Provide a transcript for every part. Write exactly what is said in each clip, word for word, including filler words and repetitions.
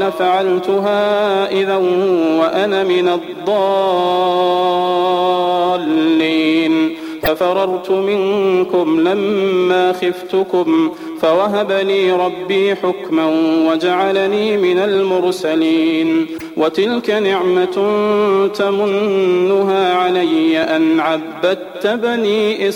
قال فعلتها إذا وأنا من الضالين ففررت منكم لما خفتكم فوهب لي ربي حكما وجعلني من المرسلين وتلك نعمة تمنها علي أن عبدت بني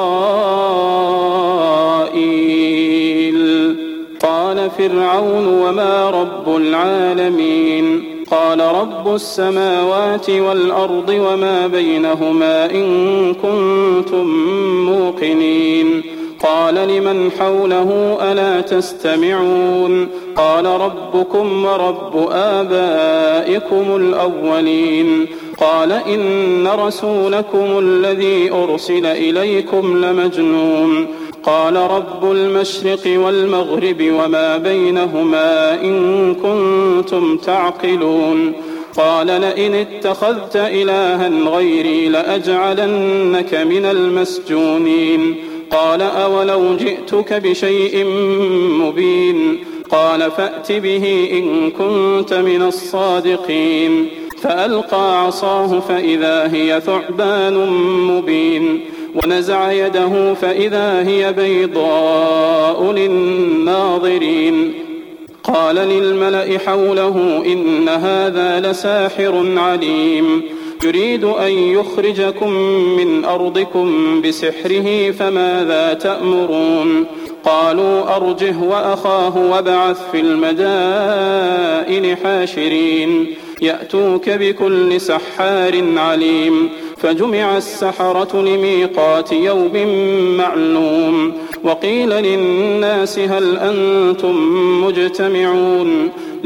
إسرائيل. قال فرعون وما رب العالمين قال رب السماوات والأرض وما بينهما إن كنتم موقنين. قال لمن حوله ألا تستمعون قال ربكم ورب آبائكم الأولين. قال إن رسولكم الذي أرسل إليكم لمجنون. قال رب المشرق والمغرب وما بينهما إن كنتم تعقلون. قال لئن اتخذت إلها غيري لأجعلنك من المسجونين. قال أولو جئتك بشيء مبين قال فأت به إن كنت من الصادقين. فألقى عصاه فإذا هي ثعبان مبين ونزع يده فإذا هي بيضاء للناظرين. قال للملأ حوله إن هذا لساحر عليم يريد أن يخرجكم من أرضكم بسحره فماذا تأمرون. قالوا أرجه وأخاه وابعث في المدائن حاشرين يأتوك بكل سحار عليم. فجمع السحرة لميقات يوم معلوم وقيل للناس هل أنتم مجتمعون.